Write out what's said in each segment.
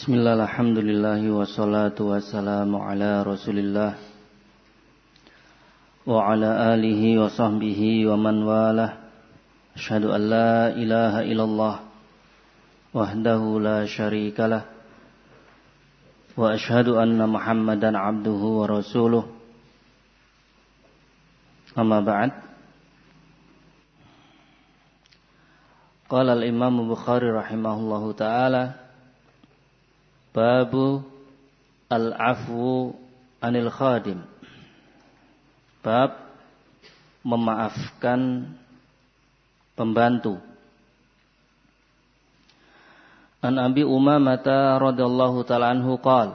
Bismillah, alhamdulillah, wassalatu wassalamu ala rasulillah wa ala alihi wa sahbihi wa man walah. Asyhadu an la ilaha illallah wahdahu la syarikalah wa asyhadu anna Muhammadan abduhu wa rasuluh. Amma ba'd. Qala al-Imam Bukhari rahimahullahu ta'ala, Babu al-afwu anil khadim. Bab memaafkan pembantu. An Abi Umamah radhiyallahu ta'ala anhu qala,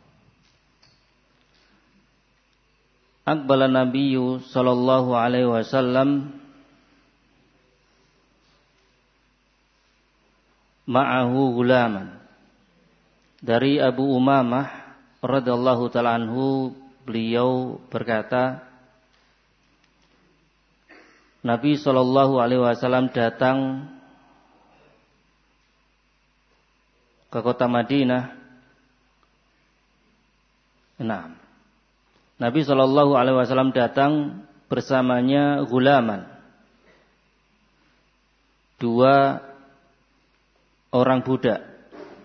Aqbala Nabiyyu sallallahu alaihi wasallam ma'ahu gulaman. Dari Abu Umamah radhiyallahu ta'ala anhu, beliau berkata, Nabi sallallahu alaihi wasallam datang ke kota Madinah. Nah, Nabi sallallahu alaihi wasallam datang bersamanya gulaman, 2 orang budak.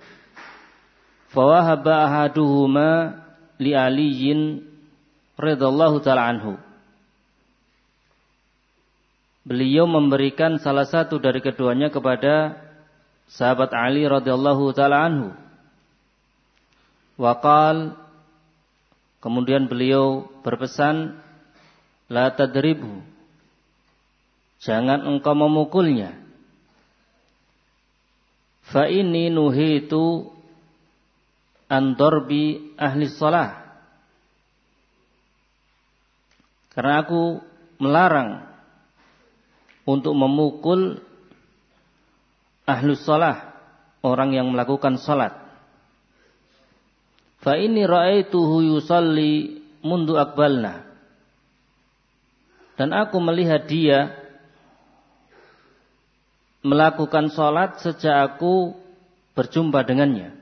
Fawahaba ahaduhuma li Aliyin radhiyallahu ta'ala anhu. Beliau memberikan salah satu dari keduanya kepada sahabat Ali radhiyallahu ta'ala anhu. Waqal, kemudian beliau berpesan, la tadribhu, jangan engkau memukulnya. Fa inni nuhitu an darbi ahli shalah, karena aku melarang untuk memukul ahli shalah, orang yang melakukan salat. Fa inni ra'aituhu yusalli mundu aqbalna, dan aku melihat dia melakukan salat sejak aku berjumpa dengannya.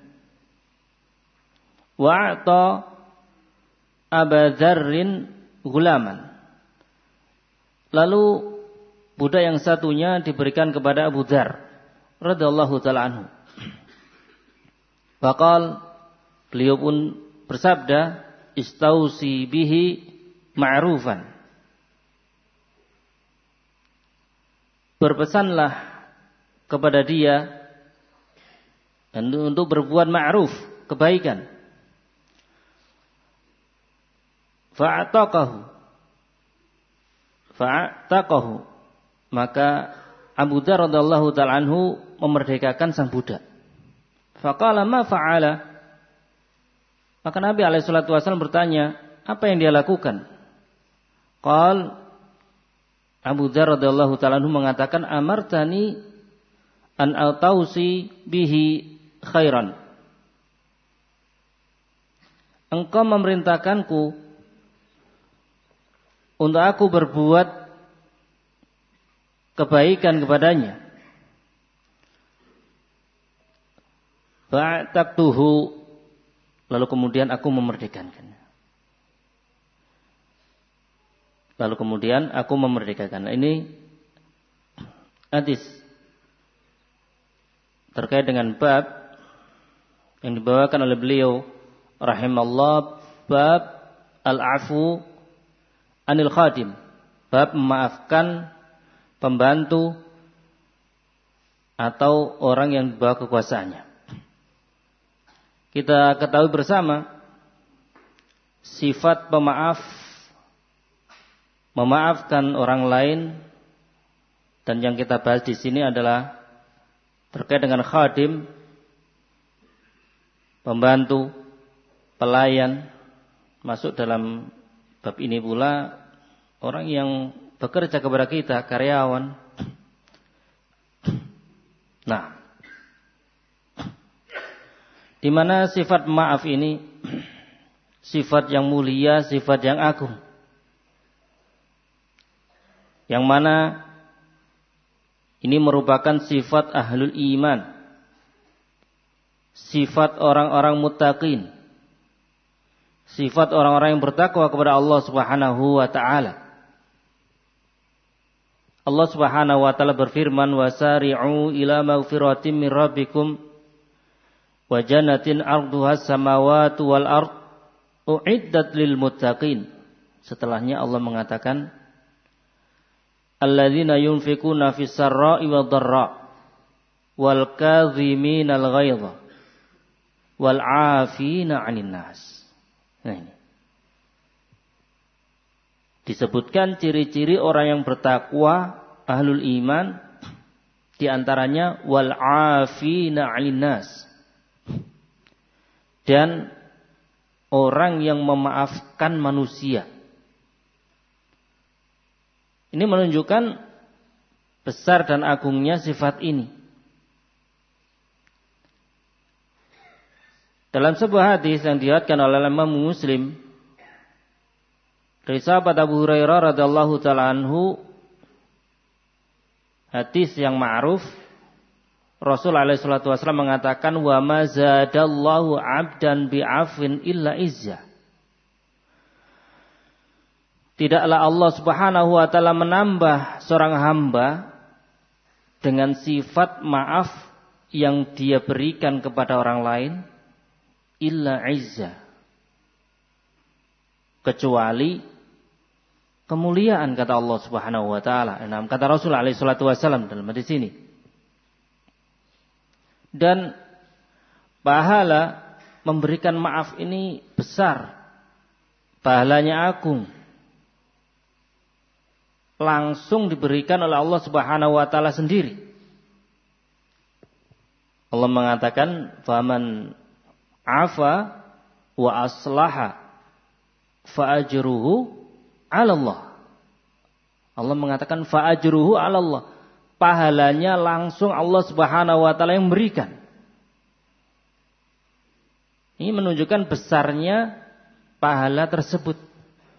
Wa'ata Aba Dzarrin gulaman. Lalu budak yang satunya diberikan kepada Abu Dzar radhiyallahu ta'ala anhu. Faqal, beliau pun bersabda, istausi bihi ma'rufan. Berpesanlah kepada dia untuk berbuat ma'ruf, kebaikan. Fa'ataqahu, maka Abu Dzar radhiyallahu ta'ala anhu memerdekakan sang budak. Faqala ma fa'ala, maka Nabi alaihi salatu wasallam bertanya, apa yang dia lakukan? Qal, Abu Dzar radhiyallahu ta'ala anhu mengatakan, amartani an atausi bihi khairan. Engkau memerintahkanku untuk aku berbuat kebaikan kepadanya. Fa'taqtuhu, lalu kemudian aku memerdekakannya. Ini hadis terkait dengan bab yang dibawakan oleh beliau rahimallahu, bab al-afu anil khadim, bab memaafkan pembantu atau orang yang di bawah kekuasaannya. Kita ketahui bersama sifat pemaaf, memaafkan orang lain, dan yang kita bahas di sini adalah terkait dengan khadim, pembantu, pelayan. Masuk dalam bab ini pula orang yang bekerja kepada kita, karyawan. Nah, di mana sifat maaf ini sifat yang mulia, sifat yang agung, yang mana ini merupakan sifat ahlul iman, sifat orang-orang muttaqin, sifat orang-orang yang bertakwa kepada Allah Subhanahu wa taala. Allah Subhanahu wa taala berfirman, "Wasari'u ila maghfiratin min rabbikum wa jannatin 'arduhas samawati wal ard u'iddat lil muttaqin." Setelahnya Allah mengatakan, "Alladzina yunfikuna fis sarra'i wad dharra wal kadhiminal ghaidha wal 'afina 'anil nas." Nah, ini disebutkan ciri-ciri orang yang bertakwa, ahlul iman, di antaranya wal 'afina 'anil nas, dan orang yang memaafkan manusia. Ini menunjukkan besar dan agungnya sifat ini. Dalam sebuah hadis yang diriwayatkan oleh Imam Muslim dari sahabat Abu Hurairah radhiyallahu taala anhu, hadis yang ma'ruf, Rasul alaihi salatu wasallam mengatakan, "Wa ma zadallahu 'abdan bi'afwin illa izzah." Tidaklah Allah Subhanahu wa taala menambah seorang hamba dengan sifat maaf yang dia berikan kepada orang lain, illa izzah, kecuali kemuliaan, kata Allah Subhanahu wa taala. Kata Rasul alaihi salatu wasallam dalam hadis ini. Dan pahala memberikan maaf ini besar, pahalanya agung, langsung diberikan oleh Allah Subhanahu wa taala sendiri. Allah mengatakan, "Faman afa wa aslaha fa ajruhu 'ala Allah." Allah mengatakan fa ajruhu 'ala Allah. Pahalanya langsung Allah Subhanahu wa taala yang memberikan. Ini menunjukkan besarnya pahala tersebut.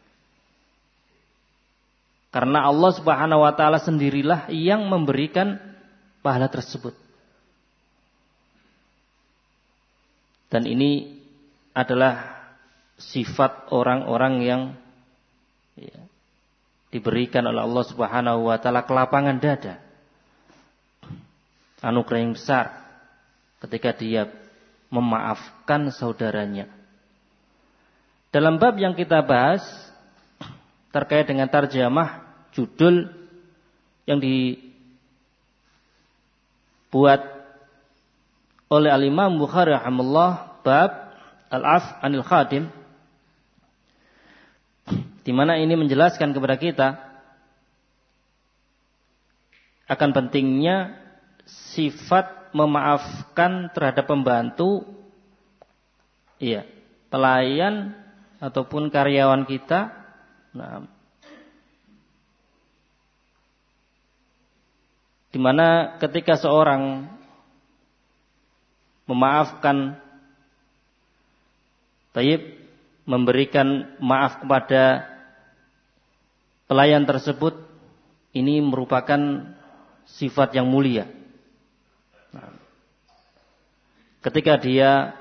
Karena Allah Subhanahu wa taala sendirilah yang memberikan pahala tersebut. Dan ini adalah sifat orang-orang yang diberikan oleh Allah Subhanahu wa taala kelapangan dada, anugerah yang besar ketika dia memaafkan saudaranya. Dalam bab yang kita bahas terkait dengan tarjamah judul yang dibuat oleh Al-Imam Bukhari rahimahullah, bab al-'af 'anil khadim, di mana ini menjelaskan kepada kita akan pentingnya sifat memaafkan terhadap pembantu, pelayan ataupun karyawan kita. Di mana ketika seorang memaafkan, memberikan maaf kepada pelayan tersebut, ini merupakan sifat yang mulia. Ketika dia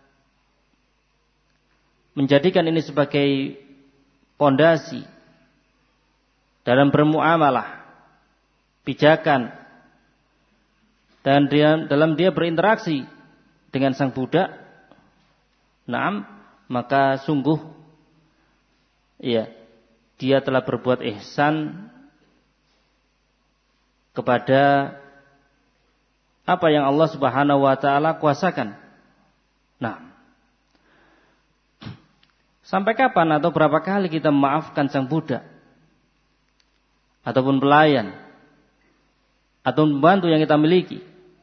menjadikan ini sebagai pondasi dalam bermuamalah, pijakan, dan dalam dia berinteraksi dengan sang budak, maka sungguh dia telah berbuat ihsan kepada apa yang Allah Subhanahu wa taala kuasakan. Sampai kapan atau berapa kali kita memaafkan sang budak ataupun pelayan atau pembantu yang kita miliki?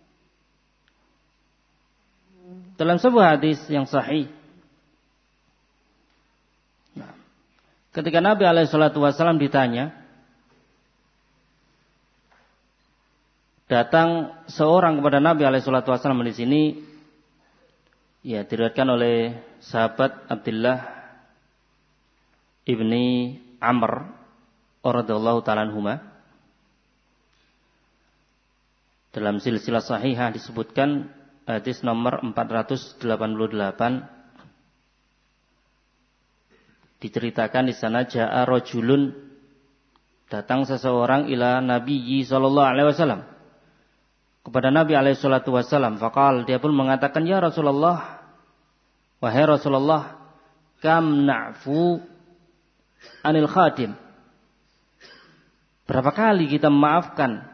Dalam sebuah hadis yang sahih, ketika Nabi SAW ditanya, datang seorang kepada Nabi SAW di sini, diriwayatkan oleh sahabat Abdullah ibni Amr radhiyallahu ta'ala anhuma. Dalam silsilah sahihah disebutkan hadis nomor 488. Diceritakan di sana ja'a rajulun, datang seseorang ila Nabi sallallahu alaihi wasallam, kepada Nabi alaihi salatu wasallam. Faqal, dia pun mengatakan, ya Rasulullah, wahai Rasulullah, kam na'fu anil khadim, berapa kali kita memaafkan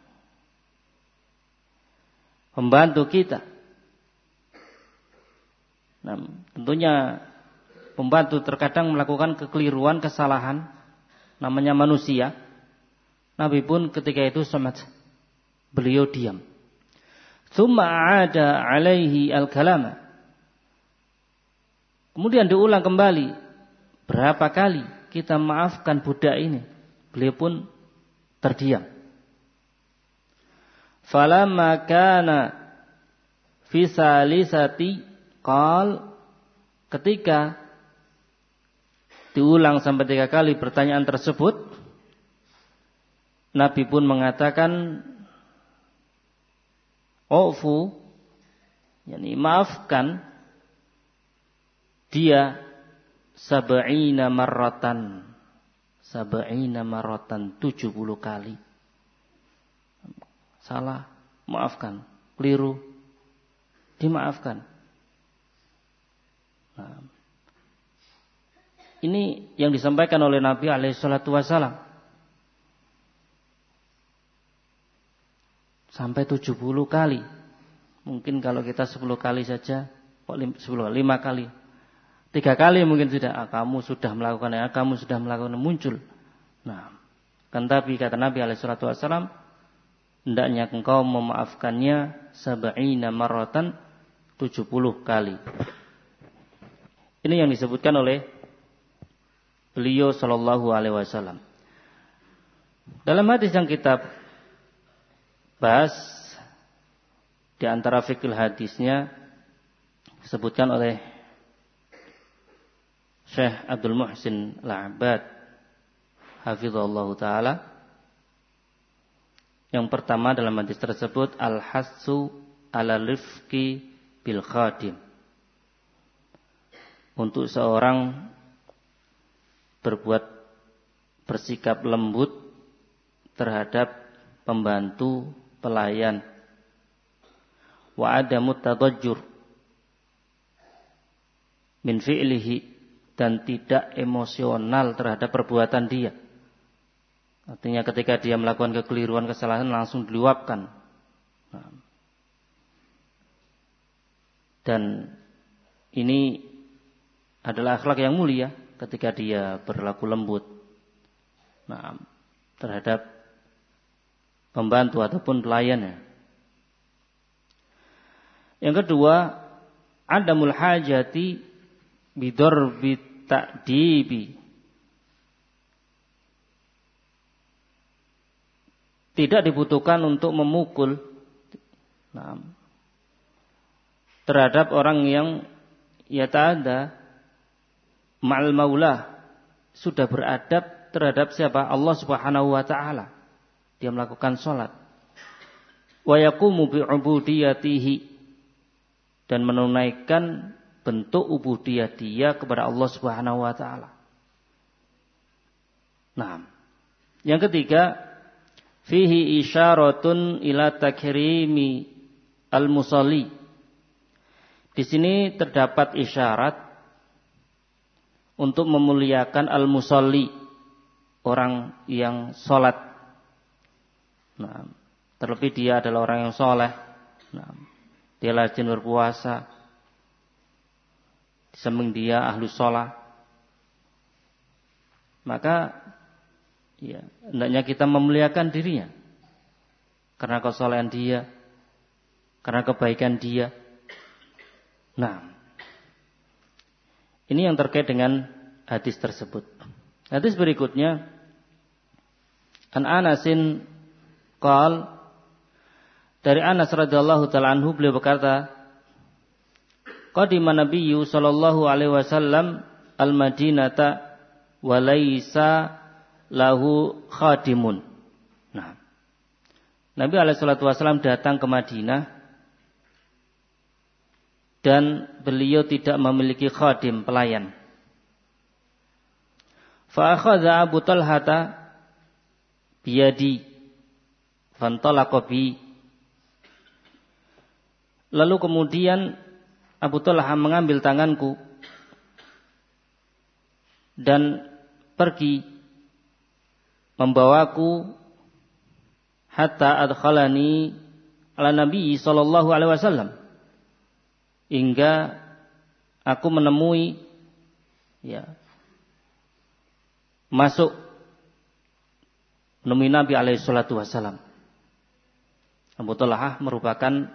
pembantu kita. Nah, tentunya pembantu terkadang melakukan kekeliruan, kesalahan, namanya manusia. Nabi pun ketika itu samat, beliau diam. Tsumma aada alaihi al-kalama, kemudian diulang kembali, berapa kali kita maafkan budak ini. Beliau pun terdiam. Falamma kana fi salisati qal, ketika diulang sampai 3 kali pertanyaan tersebut, Nabi pun mengatakan, ufu, yakni maafkan dia 70 marratan, 70 kali. Salah, maafkan. Keliru, dimaafkan. Nah, ini yang disampaikan oleh Nabi alaihi salatu wasallam. Sampai 70 kali. Mungkin kalau kita 10 kali saja, 5 kali. 3 kali mungkin sudah, kamu sudah melakukannya, kamu sudah melakukannya, muncul. Nah, kan tapi kata Nabi alaihi salatu wasallam, hendaknya engkau memaafkannya 70 marratan, 70 kali. Ini yang disebutkan oleh beliau sallallahu alaihi wasallam. Dalam hadis yang kita bahas, di antara fikih hadisnya disebutkan oleh Syekh Abdul Muhsin Al-Abbad hafizallahu taala. Yang pertama dalam hadis tersebut, al-hassu ala rifqi bil khadim, untuk seorang bersikap lembut terhadap pembantu, pelayan. Wa adamut tadajjur min fi'lihi, dan tidak emosional terhadap perbuatan dia. Artinya ketika dia melakukan kekeliruan, kesalahan, langsung diluapkan. Nah, dan ini adalah akhlak yang mulia ketika dia berlaku lembut, nah, terhadap pembantu ataupun pelayannya. Yang kedua, adamul hajati bidorbi ta'dibi, tidak dibutuhkan untuk memukul, nah, terhadap orang yang yata'adha ma'al maulah, sudah beradab terhadap siapa? Allah Subhanahu wa taala. Dia melakukan salat. Wa yaqumu bi'ubudiyatihi, dan menunaikan bentuk ubudiyah dia kepada Allah Subhanahu wa taala. Nah, yang ketiga, fihi isyaratun ila takrimi al-musalli. Di sini terdapat isyarat untuk memuliakan al-musalli, orang yang sholat. Nah, terlebih dia adalah orang yang soleh. Nah, dia rajin berpuasa. Di samping dia ahlu sholat. Maka, ya, hendaknya kita memuliakan dirinya karena kesolehan dia, karena kebaikan dia. Nah, ini yang terkait dengan hadis tersebut. Hadis berikutnya, an Anasin qal, dari Anas radhiyallahu ta'ala anhu, beliau berkata, qadima nabiyyu sallallahu alaihi wasallam al-Madinata wa laisa lahu khadimun. Nah, Nabi alaihi salatu wasallam datang ke Madinah dan beliau tidak memiliki khadim, pelayan. Fa akhadha Abu Talhata biyadi fantalaqa bi. Lalu kemudian Abu Talha mengambil tanganku dan pergi membawaku hatta adkhalani ala Nabi sallallahu alaihi wasallam, hingga aku menemui masuk menemui Nabi alaihi salatu wasallam. Abu Talha merupakan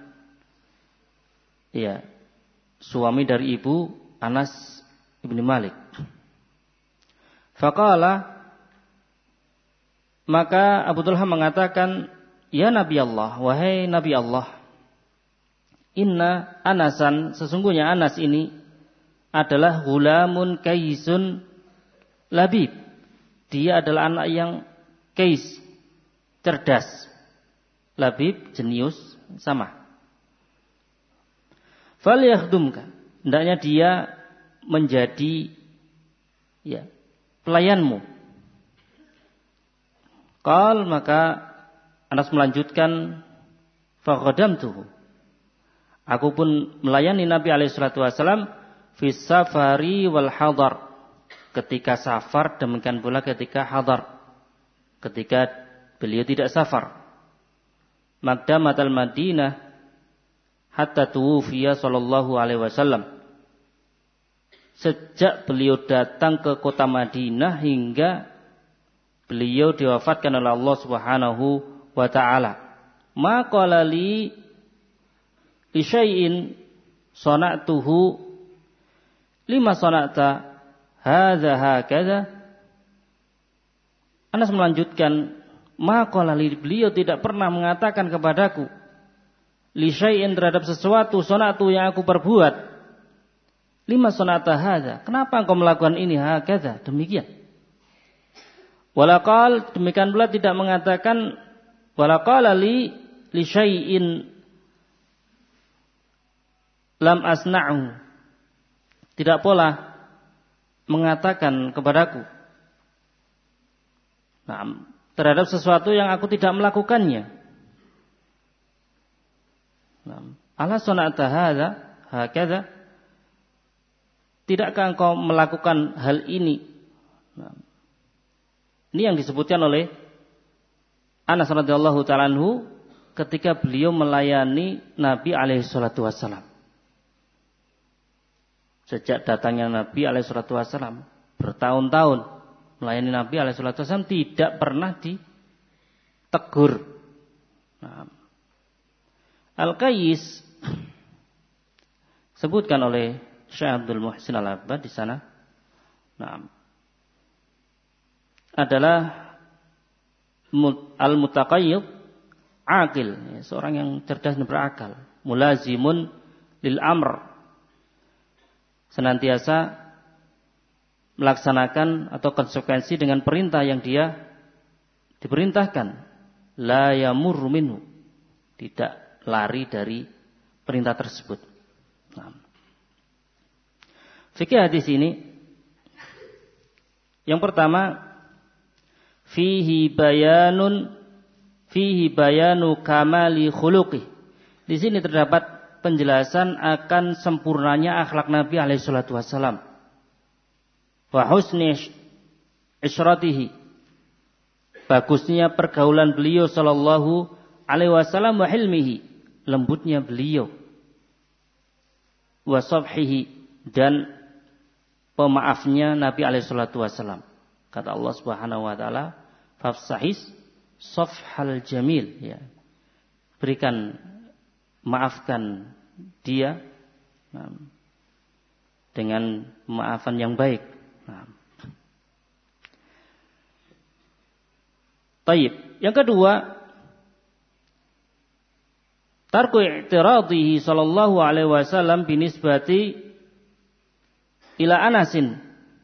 suami dari ibu Anas ibni Malik. Faqala, maka Abu Talha mengatakan, ya Nabi Allah, wahai Nabi Allah, inna Anasan, sesungguhnya Anas ini adalah gulamun kaisun labib. Dia adalah anak yang kais, cerdas. Labib, jenius, sama. Falyakhdumka, hendaknya dia menjadi pelayanmu. Qal, maka Anas melanjutkan, fakhadamtuhu, aku pun melayani Nabi alaihi salatu wasallam fi safari wal hadar, ketika safar, demikian pula ketika hadar, ketika beliau tidak safar. Maqdamatal Madinah hatta tuwfiya sallallahu alaihi wasallam, sejak beliau datang ke kota Madinah hingga beliau diwafatkan oleh Allah Subhanahu wa taala. Ma qala li syai'in sana'tuhu lima sana'ta hadza hakadha. Anas melanjutkan, ma qala li, beliau tidak pernah mengatakan kepadaku li syai'in, terhadap sesuatu, sana'tu yang aku perbuat, lima sana'ta hadza, kenapa engkau melakukan ini, hakadha, demikian. Walaqal, demikian pula tidak mengatakan walaqala li syai'in lam asna'u, tidak pula mengatakan kepadaku terhadap sesuatu yang aku tidak melakukannya. Ala sana'ta hadza hakadha, tidakkah engkau melakukan hal ini? Ini yang disebutkan oleh Anas radhiyallahu ta'ala anhu ketika beliau melayani Nabi alaihi salatu wasallam. Sejak datangnya Nabi alaihi salatu wasallam, bertahun-tahun melayani Nabi alaihi salatu wasallam, tidak pernah ditegur. Al-Qais sebutkan oleh Syekh Abdul Muhsin Al-Abbad di sana. Adalah al-mutaqayyid aqil, seorang yang cerdas dan berakal, mulazimun lil amr, senantiasa melaksanakan atau konsekuensi dengan perintah yang dia diperintahkan, la yamurru minhu, tidak lari dari perintah tersebut. Fikih hadis ini yang pertama, fihi bayanu kamali khuluqih. Di sini terdapat penjelasan akan sempurnanya akhlak Nabi alaihi salatu wasallam. Wa husni isyratihi, bagusnya pergaulan beliau sallallahu alaihi wasallam, wa hilmihi, lembutnya beliau, wa safhihi, dan pemaafnya Nabi alaihi salatu wasallam. Kata Allah Subhanahu wa taala, fafsahis safhal jamil, berikan, maafkan dia dengan maafan yang baik. Taib. Yang kedua, tarku i'tiradihi sallallahu alaihi wasallam binisbati ila Anasin.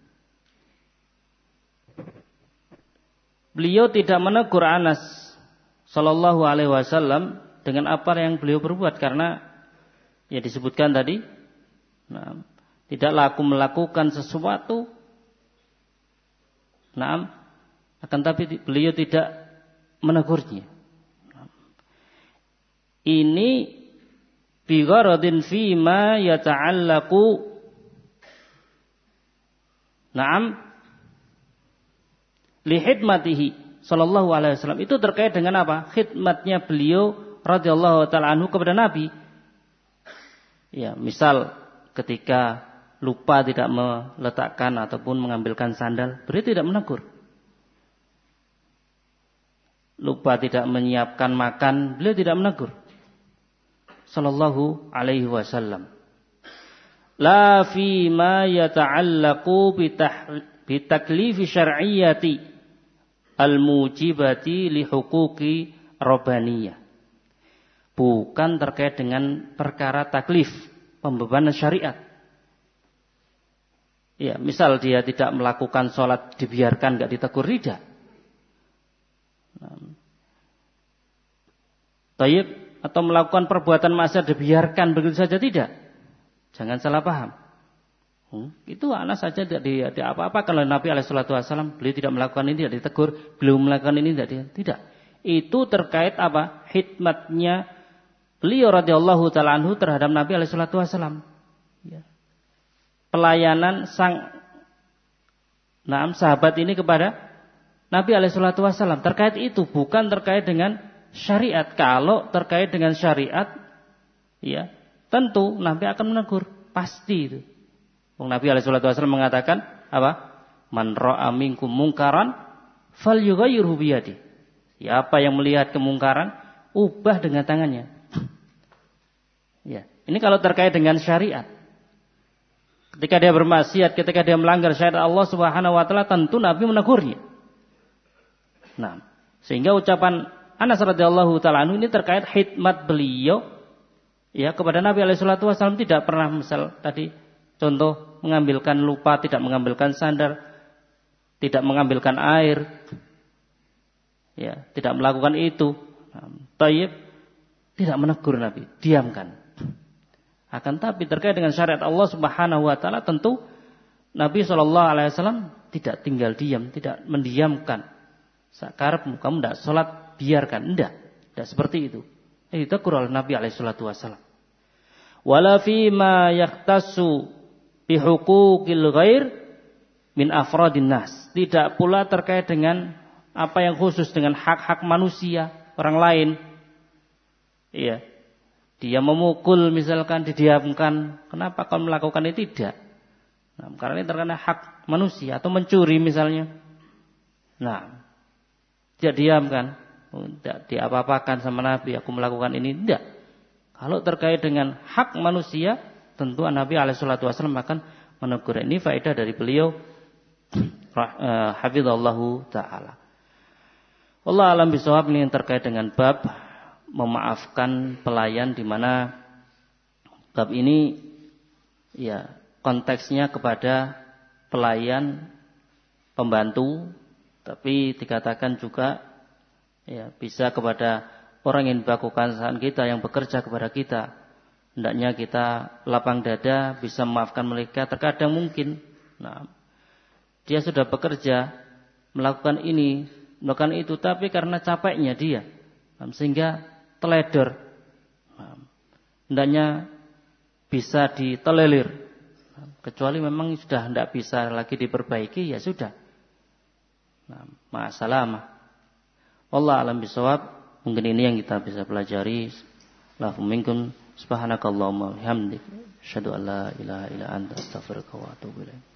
Beliau tidak menegur Anas sallallahu alaihi wasallam dengan apa yang beliau berbuat, karena disebutkan tadi Nah, tidaklah aku melakukan sesuatu. Nah, akan tapi beliau tidak menegurnya. Ini bi gharadin fi ma yata'allaqu na'am li khidmatihi sallallahu alaihi wasallam. Itu terkait dengan apa? Khidmatnya beliau radhiyallahu taala anhu kepada Nabi. Ya, misal ketika lupa tidak meletakkan ataupun mengambilkan sandal, beliau tidak menegur. Lupa tidak menyiapkan makan, beliau tidak menegur. Sallallahu alaihi wasallam. La fi ma yata'allaqu bi taklifi syar'iyyati al-mujibati li huquqi rabbaniyah. Bukan terkait dengan perkara taklif, pembebanan syariat. Ya, misal dia tidak melakukan sholat dibiarkan, enggak ditegur, tidak. Tayyib, atau melakukan perbuatan maksiat dibiarkan begitu saja, tidak. Jangan salah paham. Itu anak saja tidak apa-apa kalau Nabi SAW beliau tidak melakukan ini, tidak ditegur, beliau melakukan ini, tidak. Itu terkait apa? Khidmatnya beliau radhiyallahu taala anhu terhadap Nabi SAW. Ya. Pelayanan sang sahabat ini kepada Nabi SAW terkait itu, bukan terkait dengan syariat. Kalau terkait dengan syariat, ya tentu Nabi akan menegur, pasti itu. Nabi SAW mengatakan apa? Man ra'a minkum mungkaran falyughayyirhu biyadihi. Siapa yang melihat kemungkaran, ubah dengan tangannya. Ya, ini kalau terkait dengan syariat. Ketika dia bermaksiat, ketika dia melanggar syariat Allah Subhanahu wa taala, tentu Nabi menegurnya. Nah, sehingga ucapan Anas radhiyallahu taala anhu ini terkait khidmat beliau ya kepada Nabi alaihi salatu wasallam. Tidak pernah, misal tadi contoh mengambilkan lupa, tidak mengambilkan sandal, tidak mengambilkan air, ya, tidak melakukan itu. Tayyib, tidak menegur Nabi, diamkan. Akan tapi terkait dengan syariat Allah Subhanahu wa taala, tentu Nabi sallallahu alaihi wasallam tidak tinggal diam, tidak mendiamkan. Sakarepmu kamu tidak sholat, biarkan. Tidak seperti itu. Ditegur oleh Nabi alaihi salatu wasallam. Wala fi ma yahtassu bi huquqil ghair min afradin nas. Tidak pula terkait dengan apa yang khusus dengan hak-hak manusia orang lain. Iya. Dia memukul misalkan, didiamkan. Kenapa kau melakukan itu? Tidak. Nah, karena ini terkena hak manusia. Atau mencuri misalnya. Nah, tidak diamkan. Tidak diapa-apakan sama Nabi, aku melakukan ini. Tidak. Kalau terkait dengan hak manusia, tentu Nabi alaihissalatu wassalam akan menegur. Ini faedah dari beliau. Hafizallahu ta'ala. Allah alam bisawab, ini yang terkait dengan bab memaafkan pelayan, di mana bab ini ya konteksnya kepada pelayan pembantu, tapi dikatakan juga ya bisa kepada orang yang dilakukan saat kita, yang bekerja kepada kita. Hendaknya kita lapang dada bisa memaafkan mereka. Terkadang mungkin dia sudah bekerja melakukan ini, melakukan itu, tapi karena capeknya dia sehingga teledor. Hendaknya bisa ditelelir. Kecuali memang sudah tidak bisa lagi diperbaiki, ya sudah. Ma'asalamah. Wallahu a'lam bishawab. Mungkin ini yang kita bisa pelajari. Lahum minkum subhanakallahumma wa bihamdik, asyhadu an la ilaha illa anta, astaghfiruka wa atubu ilaik.